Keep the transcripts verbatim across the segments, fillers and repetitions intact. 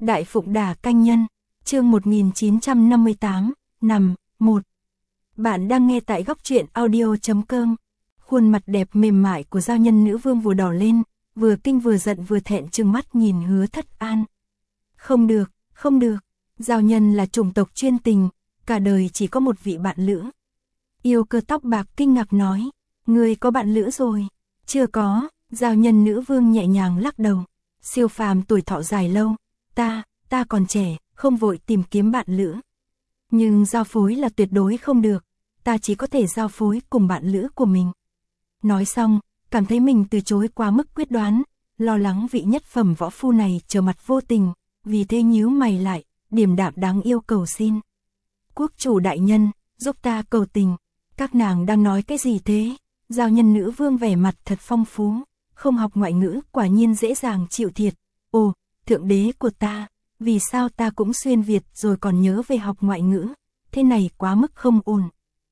Đại Phụng Đà Canh Nhân, chương một nghìn chín trăm năm mươi tám, nằm, một. Bạn đang nghe tại góc truyện audio.com. Khuôn mặt đẹp mềm mại của giao nhân nữ vương vừa đỏ lên, vừa kinh vừa giận vừa thẹn trừng mắt nhìn Hứa Thất An. Không được, không được, giao nhân là chủng tộc chuyên tình, cả đời chỉ có một vị bạn lữ. Yêu Cơ tóc bạc kinh ngạc nói, ngươi có bạn lữ rồi? Chưa có, giao nhân nữ vương nhẹ nhàng lắc đầu. Siêu phàm tuổi thọ dài lâu, ta, ta còn trẻ, không vội tìm kiếm bạn lữ. Nhưng giao phối là tuyệt đối không được, ta chỉ có thể giao phối cùng bạn lữ của mình. Nói xong, cảm thấy mình từ chối quá mức quyết đoán, lo lắng vị nhất phẩm võ phu này trở mặt vô tình, vì thế nhíu mày lại, điềm đạm đáng yêu cầu xin. Quốc chủ đại nhân, giúp ta cầu tình. Các nàng đang nói cái gì thế? Giao nhân nữ vương vẻ mặt thật phong phú, không học ngoại ngữ quả nhiên dễ dàng chịu thiệt. Ồ, thượng đế của ta, vì sao ta cũng xuyên Việt rồi còn nhớ về học ngoại ngữ, thế này quá mức không ổn.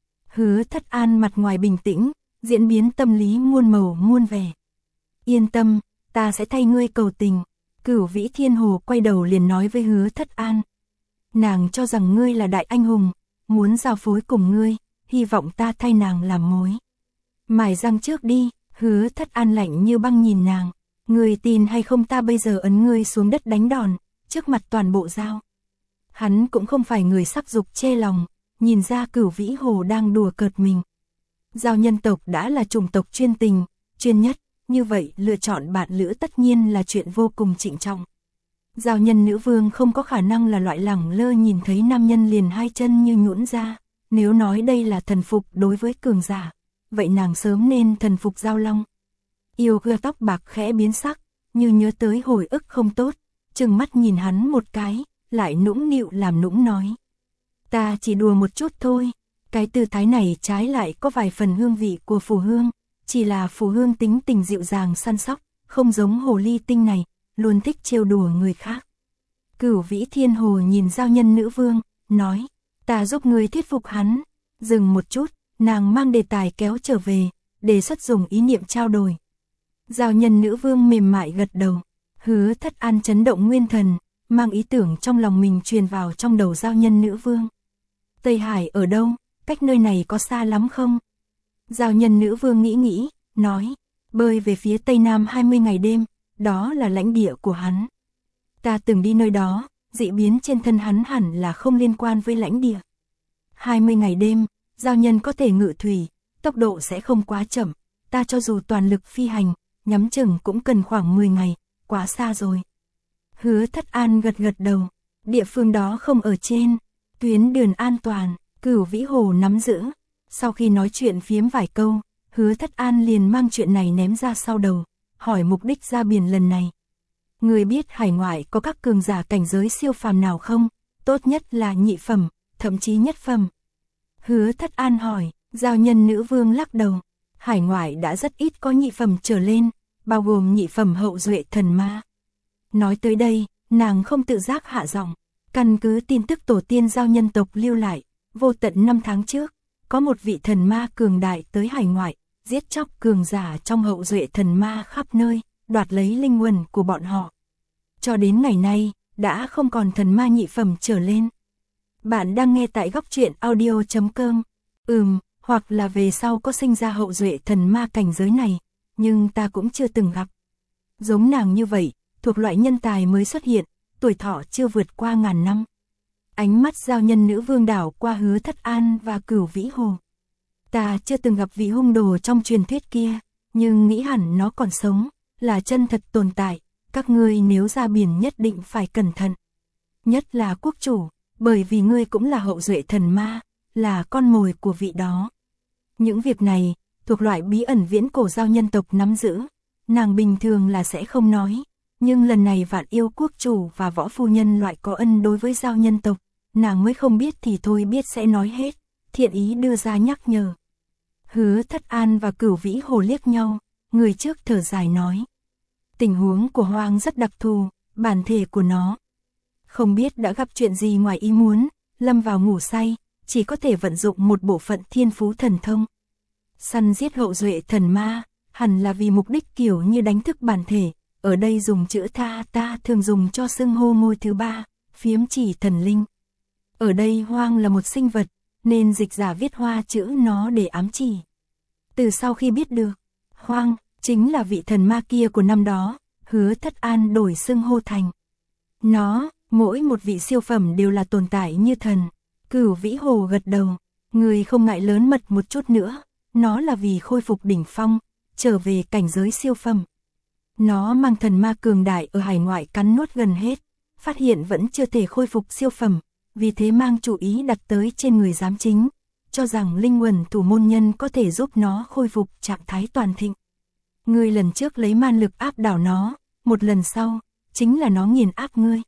Hứa Thất An mặt ngoài bình tĩnh, diễn biến tâm lý muôn màu muôn vẻ. Yên tâm, ta sẽ thay ngươi cầu tình. Cửu Vĩ Thiên Hồ quay đầu liền nói với Hứa Thất An. Nàng cho rằng ngươi là đại anh hùng, muốn giao phối cùng ngươi, hy vọng ta thay nàng làm mối. Mài răng trước đi. Hứa Thất An lạnh như băng nhìn nàng. Ngươi tin hay không ta bây giờ ấn ngươi xuống đất đánh đòn, trước mặt toàn bộ giao. Hắn cũng không phải người sắc dục chê lòng, nhìn ra Cửu Vĩ Hồ đang đùa cợt mình. Giao nhân tộc đã là chủng tộc chuyên tình, chuyên nhất, như vậy lựa chọn bạn lữ tất nhiên là chuyện vô cùng trịnh trọng. Giao nhân nữ vương không có khả năng là loại lẳng lơ nhìn thấy nam nhân liền hai chân như nhũn ra, nếu nói đây là thần phục đối với cường giả, vậy nàng sớm nên thần phục Giao Long. Yêu Cơ tóc bạc khẽ biến sắc, như nhớ tới hồi ức không tốt, trừng mắt nhìn hắn một cái, lại nũng nịu làm nũng nói. Ta chỉ đùa một chút thôi, cái tư thái này trái lại có vài phần hương vị của Phù Hương, chỉ là Phù Hương tính tình dịu dàng săn sóc, không giống hồ ly tinh này, luôn thích trêu đùa người khác. Cửu Vĩ Thiên Hồ nhìn giao nhân nữ vương, nói, ta giúp ngươi thuyết phục hắn. Dừng một chút, nàng mang đề tài kéo trở về, đề xuất dùng ý niệm trao đổi. Giao nhân nữ vương mềm mại gật đầu. Hứa Thất An chấn động nguyên thần, mang ý tưởng trong lòng mình truyền vào trong đầu giao nhân nữ vương. Tây Hải ở đâu, cách nơi này có xa lắm không? Giao nhân nữ vương nghĩ nghĩ, nói, bơi về phía tây nam hai mươi ngày đêm, đó là lãnh địa của hắn. Ta từng đi nơi đó, dị biến trên thân hắn hẳn là không liên quan với lãnh địa. hai mươi ngày đêm, giao nhân có thể ngự thủy, tốc độ sẽ không quá chậm, ta cho dù toàn lực phi hành, nhắm chừng cũng cần khoảng mười ngày, quá xa rồi. Hứa Thất An gật gật đầu, địa phương đó không ở trên tuyến đường an toàn, Cửu Vĩ Hồ nắm giữ. Sau khi nói chuyện phiếm vài câu, Hứa Thất An liền mang chuyện này ném ra sau đầu, hỏi mục đích ra biển lần này. Người biết hải ngoại có các cường giả cảnh giới siêu phàm nào không? Tốt nhất là nhị phẩm, thậm chí nhất phẩm. Hứa Thất An hỏi, giao nhân nữ vương lắc đầu. Hải ngoại đã rất ít có nhị phẩm trở lên, bao gồm nhị phẩm hậu duệ thần ma. Nói tới đây, nàng không tự giác hạ giọng. Căn cứ tin tức tổ tiên giao nhân tộc lưu lại, vô tận năm tháng trước, có một vị thần ma cường đại tới hải ngoại, giết chóc cường giả trong hậu duệ thần ma khắp nơi, đoạt lấy linh hồn của bọn họ. Cho đến ngày nay, đã không còn thần ma nhị phẩm trở lên. Bạn đang nghe tại góc truyện audio.com. Ừm, hoặc là về sau có sinh ra hậu duệ thần ma cảnh giới này, nhưng ta cũng chưa từng gặp. Giống nàng như vậy, thuộc loại nhân tài mới xuất hiện, tuổi thọ chưa vượt qua ngàn năm. Ánh mắt giao nhân nữ vương đảo qua Hứa Thất An và Cửu Vĩ Hồ. Ta chưa từng gặp vị hung đồ trong truyền thuyết kia, nhưng nghĩ hẳn nó còn sống, là chân thật tồn tại, các ngươi nếu ra biển nhất định phải cẩn thận. Nhất là quốc chủ, bởi vì ngươi cũng là hậu duệ thần ma, là con mồi của vị đó. Những việc này, thuộc loại bí ẩn viễn cổ giao nhân tộc nắm giữ, nàng bình thường là sẽ không nói. Nhưng lần này Vạn Yêu quốc chủ và võ phu nhân loại có ân đối với giao nhân tộc, nàng mới không biết thì thôi biết sẽ nói hết, thiện ý đưa ra nhắc nhở. Hứa Thất An và Cửu Vĩ Hồ liếc nhau, người trước thở dài nói. Tình huống của Hoang rất đặc thù, bản thể của nó không biết đã gặp chuyện gì ngoài ý muốn, lâm vào ngủ say, chỉ có thể vận dụng một bộ phận thiên phú thần thông. Săn giết hậu duệ thần ma, hẳn là vì mục đích kiểu như đánh thức bản thể, ở đây dùng chữ tha ta thường dùng cho xưng hô ngôi thứ ba, phiếm chỉ thần linh. Ở đây hoang là một sinh vật, nên dịch giả viết hoa chữ nó để ám chỉ. Từ sau khi biết được, hoang chính là vị thần ma kia của năm đó, Hứa Thất An đổi xưng hô thành. Nó, mỗi một vị siêu phẩm đều là tồn tại như thần. Cửu Vĩ Hồ gật đầu, người không ngại lớn mật một chút nữa, nó là vì khôi phục đỉnh phong, trở về cảnh giới siêu phẩm. Nó mang thần ma cường đại ở hải ngoại cắn nuốt gần hết, phát hiện vẫn chưa thể khôi phục siêu phẩm, vì thế mang chủ ý đặt tới trên người giám chính, cho rằng linh quần thủ môn nhân có thể giúp nó khôi phục trạng thái toàn thịnh. Ngươi lần trước lấy man lực áp đảo nó, một lần sau, chính là nó nghiền áp ngươi.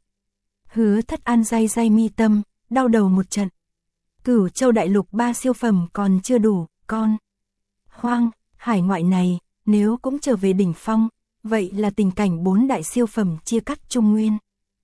Hứa Thất An day day mi tâm, đau đầu một trận. Cửu Châu đại lục ba siêu phẩm còn chưa đủ, con. Hoang, hải ngoại này, nếu cũng trở về đỉnh phong, vậy là tình cảnh bốn đại siêu phẩm chia cắt Trung Nguyên.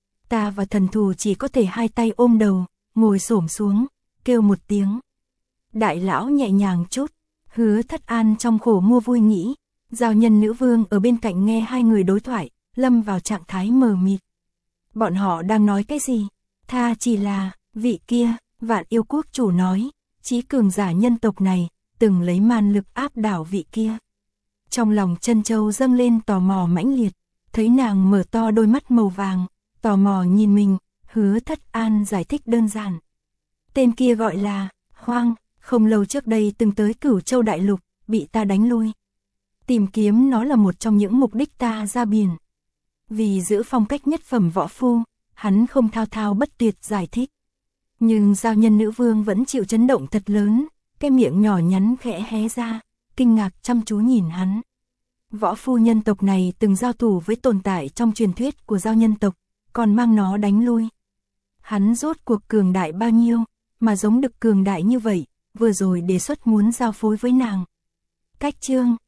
Ta và thần thù chỉ có thể hai tay ôm đầu, ngồi xổm xuống, kêu một tiếng. Đại lão nhẹ nhàng chút, Hứa Thất An trong khổ mua vui nghĩ, giao nhân nữ vương ở bên cạnh nghe hai người đối thoại, lâm vào trạng thái mờ mịt. Bọn họ đang nói cái gì? Tha chỉ là, vị kia, Vạn Yêu Quốc chủ nói, chí cường giả nhân tộc này, từng lấy man lực áp đảo vị kia. Trong lòng Trân Châu dâng lên tò mò mãnh liệt, thấy nàng mở to đôi mắt màu vàng, tò mò nhìn mình, Hứa Thất An giải thích đơn giản. Tên kia gọi là, Hoang, không lâu trước đây từng tới Cửu Châu đại lục, bị ta đánh lui. Tìm kiếm nó là một trong những mục đích ta ra biển. Vì giữ phong cách nhất phẩm võ phu, hắn không thao thao bất tuyệt giải thích. Nhưng giao nhân nữ vương vẫn chịu chấn động thật lớn, cái miệng nhỏ nhắn khẽ hé ra, kinh ngạc chăm chú nhìn hắn. Võ phu nhân tộc này từng giao thủ với tồn tại trong truyền thuyết của giao nhân tộc, còn mang nó đánh lui. Hắn rốt cuộc cường đại bao nhiêu, mà giống được cường đại như vậy, vừa rồi đề xuất muốn giao phối với nàng. Cách chương